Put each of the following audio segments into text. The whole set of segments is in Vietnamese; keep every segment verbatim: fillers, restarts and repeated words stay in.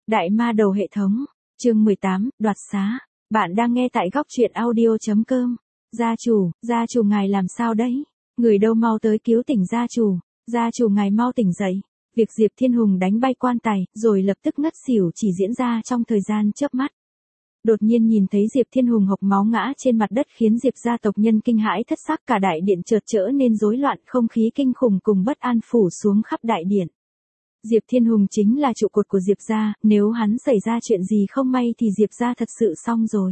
Đại ma đầu hệ thống, chương mười tám, đoạt xá. Bạn đang nghe tại góc truyện audio chấm com. Gia chủ, gia chủ ngài làm sao đấy? Người đâu mau tới cứu tỉnh gia chủ. Gia chủ ngài mau tỉnh dậy. Việc Diệp Thiên Hùng đánh bay quan tài, rồi lập tức ngất xỉu chỉ diễn ra trong thời gian chớp mắt. Đột nhiên nhìn thấy Diệp Thiên Hùng hộc máu ngã trên mặt đất khiến Diệp gia tộc nhân kinh hãi thất sắc, cả đại điện chợt trở nên rối loạn, không khí kinh khủng cùng bất an phủ xuống khắp đại điện. Diệp Thiên Hùng chính là trụ cột của Diệp gia, nếu hắn xảy ra chuyện gì không may thì Diệp gia thật sự xong rồi.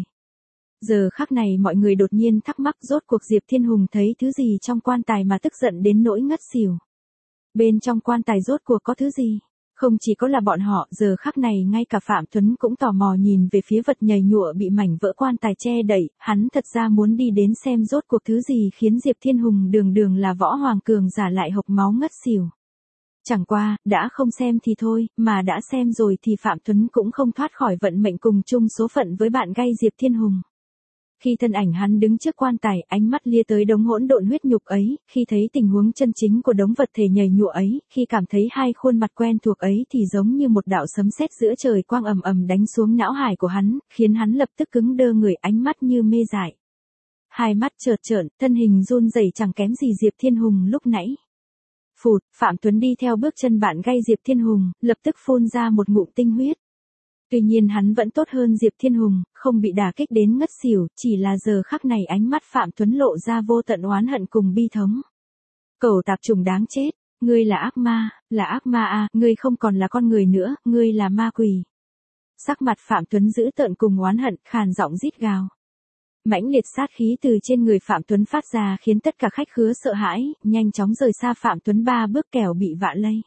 Giờ khắc này mọi người đột nhiên thắc mắc rốt cuộc Diệp Thiên Hùng thấy thứ gì trong quan tài mà tức giận đến nỗi ngất xỉu. Bên trong quan tài rốt cuộc có thứ gì? Không chỉ có là bọn họ, giờ khắc này ngay cả Phạm Tuấn cũng tò mò nhìn về phía vật nhầy nhụa bị mảnh vỡ quan tài che đậy, hắn thật ra muốn đi đến xem rốt cuộc thứ gì khiến Diệp Thiên Hùng đường đường là võ hoàng cường giả lại hộc máu ngất xỉu. Chẳng qua, đã không xem thì thôi, mà đã xem rồi thì Phạm Tuấn cũng không thoát khỏi vận mệnh cùng chung số phận với bạn gay Diệp Thiên Hùng. Khi thân ảnh hắn đứng trước quan tài, ánh mắt lia tới đống hỗn độn huyết nhục ấy, khi thấy tình huống chân chính của đống vật thể nhầy nhụa ấy, khi cảm thấy hai khuôn mặt quen thuộc ấy thì giống như một đạo sấm sét giữa trời quang ầm ầm đánh xuống não hải của hắn, khiến hắn lập tức cứng đơ người, ánh mắt như mê dại. Hai mắt chợt trợn, thân hình run rẩy chẳng kém gì Diệp Thiên Hùng lúc nãy. Phụt, Phạm Tuấn đi theo bước chân bạn gay Diệp Thiên Hùng, lập tức phun ra một ngụm tinh huyết. Tuy nhiên hắn vẫn tốt hơn Diệp Thiên Hùng, không bị đả kích đến ngất xỉu, chỉ là giờ khắc này ánh mắt Phạm Tuấn lộ ra vô tận oán hận cùng bi thống. Cẩu tạp trùng đáng chết, ngươi là ác ma, là ác ma à, ngươi không còn là con người nữa, ngươi là ma quỷ. Sắc mặt Phạm Tuấn dữ tợn cùng oán hận, khàn giọng rít gào. Mãnh liệt sát khí từ trên người Phạm Tuấn phát ra khiến tất cả khách khứa sợ hãi, nhanh chóng rời xa Phạm Tuấn ba bước kẻo bị vạ lây.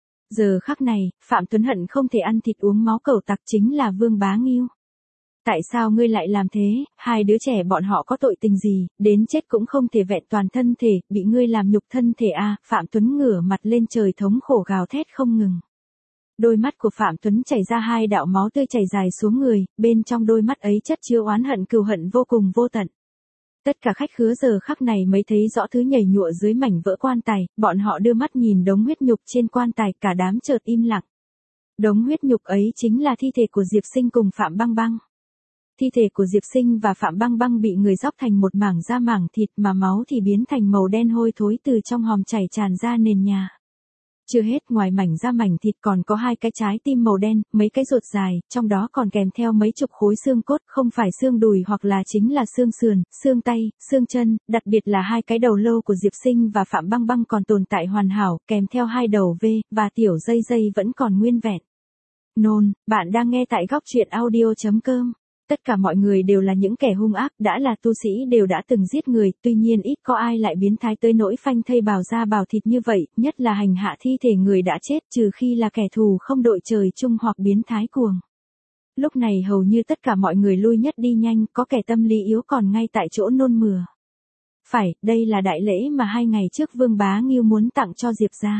Giờ khắc này, Phạm Tuấn hận không thể ăn thịt uống máu cẩu tặc chính là Vương Bá Nghiêu. Tại sao ngươi lại làm thế, hai đứa trẻ bọn họ có tội tình gì, đến chết cũng không thể vẹn toàn thân thể, bị ngươi làm nhục thân thể à, Phạm Tuấn ngửa mặt lên trời thống khổ gào thét không ngừng. Đôi mắt của Phạm Tuấn chảy ra hai đạo máu tươi chảy dài xuống người, bên trong đôi mắt ấy chất chứa oán hận cừu hận vô cùng vô tận. Tất cả khách khứa giờ khắc này mới thấy rõ thứ nhầy nhụa dưới mảnh vỡ quan tài, bọn họ đưa mắt nhìn đống huyết nhục trên quan tài, cả đám chợt im lặng. Đống huyết nhục ấy chính là thi thể của Diệp Sinh cùng Phạm Băng Băng. Thi thể của Diệp Sinh và Phạm Băng Băng bị người róc thành một mảng da mảng thịt mà máu thì biến thành màu đen hôi thối từ trong hòm chảy tràn ra nền nhà. Chưa hết, ngoài mảnh da mảnh thịt còn có hai cái trái tim màu đen, mấy cái ruột dài, trong đó còn kèm theo mấy chục khối xương cốt, không phải xương đùi hoặc là chính là xương sườn, xương tay, xương chân, đặc biệt là hai cái đầu lâu của Diệp Sinh và Phạm Băng Băng còn tồn tại hoàn hảo, kèm theo hai đầu V, và tiểu dây dây vẫn còn nguyên vẹn. Nôn, bạn đang nghe tại góc truyện audio chấm com. Tất cả mọi người đều là những kẻ hung ác, đã là tu sĩ đều đã từng giết người, tuy nhiên ít có ai lại biến thái tới nỗi phanh thây bào da bào thịt như vậy, nhất là hành hạ thi thể người đã chết, trừ khi là kẻ thù không đội trời chung hoặc biến thái cuồng. Lúc này hầu như tất cả mọi người lui nhất đi nhanh, có kẻ tâm lý yếu còn ngay tại chỗ nôn mửa. Phải, đây là đại lễ mà hai ngày trước Vương Bá Nghiêu muốn tặng cho Diệp gia.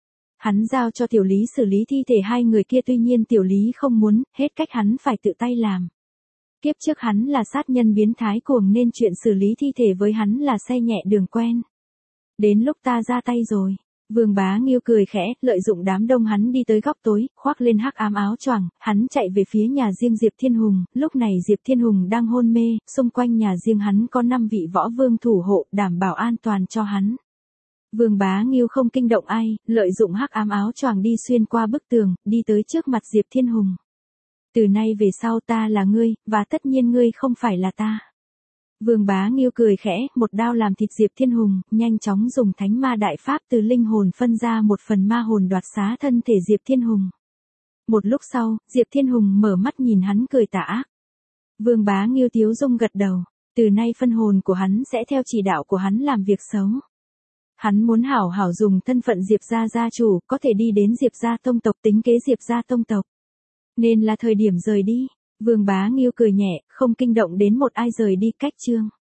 Hắn giao cho Tiểu Lý xử lý thi thể hai người kia, tuy nhiên Tiểu Lý không muốn, hết cách hắn phải tự tay làm. Kiếp trước hắn là sát nhân biến thái cuồng nên chuyện xử lý thi thể với hắn là xe nhẹ đường quen. Đến lúc ta ra tay rồi. Vương Bá Nghiêu cười khẽ, lợi dụng đám đông hắn đi tới góc tối, khoác lên hắc ám áo choàng, hắn chạy về phía nhà riêng Diệp Thiên Hùng, lúc này Diệp Thiên Hùng đang hôn mê, xung quanh nhà riêng hắn có năm vị võ vương thủ hộ, đảm bảo an toàn cho hắn. Vương Bá Nghiêu không kinh động ai, lợi dụng hắc ám áo choàng đi xuyên qua bức tường, đi tới trước mặt Diệp Thiên Hùng. Từ nay về sau ta là ngươi, và tất nhiên ngươi không phải là ta. Vương Bá Nghiêu cười khẽ, một đao làm thịt Diệp Thiên Hùng, nhanh chóng dùng thánh ma đại pháp từ linh hồn phân ra một phần ma hồn đoạt xá thân thể Diệp Thiên Hùng. Một lúc sau, Diệp Thiên Hùng mở mắt nhìn hắn cười tà ác. Vương Bá Nghiêu tiếu dung gật đầu, từ nay phân hồn của hắn sẽ theo chỉ đạo của hắn làm việc xấu. Hắn muốn hảo hảo dùng thân phận Diệp gia gia chủ, có thể đi đến Diệp gia tông tộc tính kế Diệp gia tông tộc. Nên là thời điểm rời đi. Vương Bá Nghiêu cười nhẹ, không kinh động đến một ai rời đi cách chương.